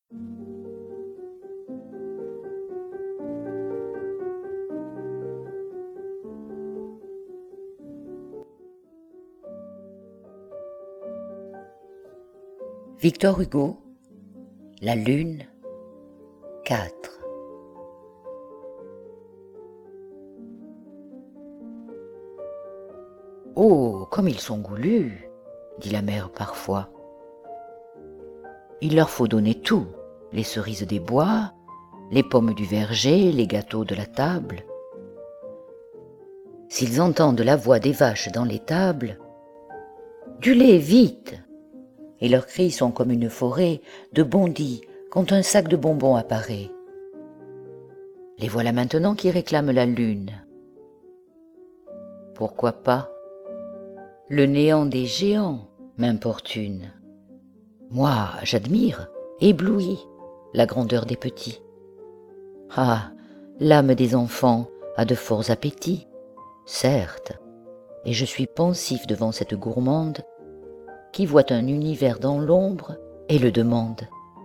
Victor Hugo, La Lune, 4. Oh, comme ils sont goulus, dit la mère parfois. Il leur faut donner tout, les cerises des bois, les pommes du verger, les gâteaux de la table. S'ils entendent la voix des vaches dans l'étable, du lait vite! Et leurs cris sont comme une forêt de bondis quand un sac de bonbons apparaît. Les voilà maintenant qui réclament la lune. Pourquoi pas? Le néant des géants m'importune. Moi, j'admire, ébloui, la grandeur des petits. Ah, l'âme des enfants a de forts appétits, certes, et je suis pensif devant cette gourmande qui voit un univers dans l'ombre et le demande.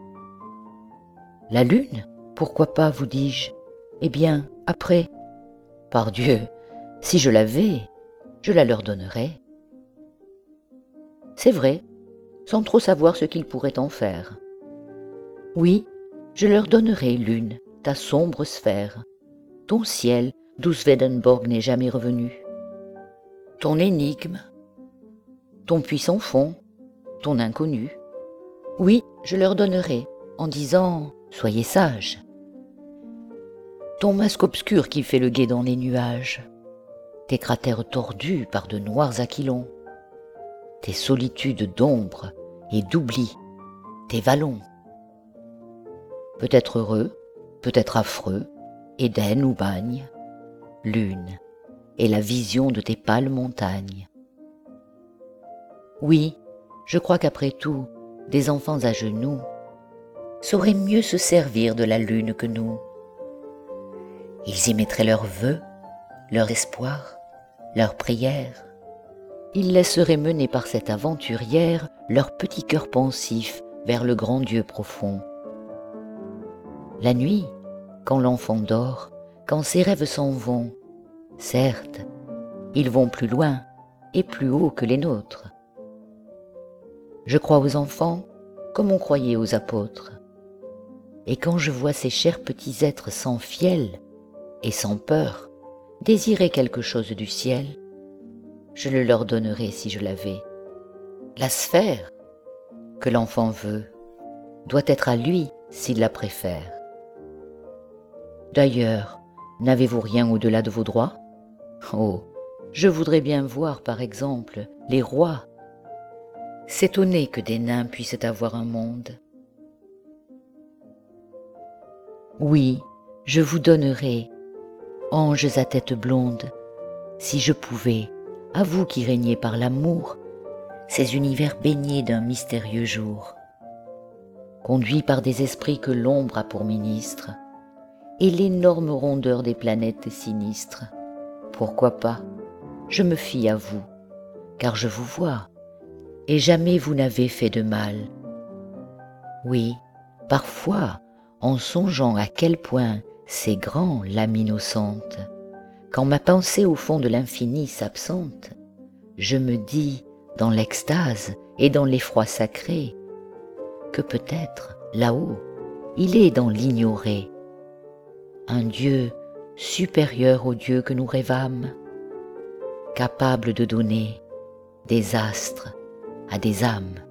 La lune, pourquoi pas, vous dis-je? Eh bien, après, pardieu, si je l'avais, je la leur donnerais. C'est vrai, sans trop savoir ce qu'ils pourraient en faire. Oui, je leur donnerai, lune, ta sombre sphère, ton ciel d'où Swedenborg n'est jamais revenu, ton énigme, ton puissant fond, ton inconnu. Oui, je leur donnerai, en disant « Soyez sages ». Ton masque obscur qui fait le guet dans les nuages, tes cratères tordus par de noirs aquilons, tes solitudes d'ombre et d'oubli, tes vallons. Peut-être heureux, peut-être affreux, Éden ou bagne, lune, et la vision de tes pâles montagnes. Oui, je crois qu'après tout, des enfants à genoux sauraient mieux se servir de la lune que nous. Ils y mettraient leurs vœux, leurs espoirs, leurs prières. Ils laisseraient mener par cette aventurière leur petit cœur pensif vers le grand Dieu profond. La nuit, quand l'enfant dort, quand ses rêves s'en vont, certes, ils vont plus loin et plus haut que les nôtres. Je crois aux enfants comme on croyait aux apôtres. Et quand je vois ces chers petits êtres sans fiel et sans peur désirer quelque chose du ciel, je le leur donnerai si je l'avais. La sphère que l'enfant veut doit être à lui s'il la préfère. D'ailleurs, n'avez-vous rien au-delà de vos droits? Oh, je voudrais bien voir, par exemple, les rois s'étonner que des nains puissent avoir un monde. Oui, je vous donnerai, anges à tête blonde, si je pouvais, à vous qui régnez par l'amour, ces univers baignés d'un mystérieux jour, conduits par des esprits que l'ombre a pour ministres, et l'énorme rondeur des planètes sinistres. Pourquoi pas? Je me fie à vous, car je vous vois, et jamais vous n'avez fait de mal. Oui, parfois, en songeant à quel point c'est grand l'âme innocente, quand ma pensée au fond de l'infini s'absente, je me dis, dans l'extase et dans l'effroi sacré, que peut-être, là-haut, il est dans l'ignoré, un Dieu supérieur au Dieu que nous rêvâmes, capable de donner des astres à des âmes.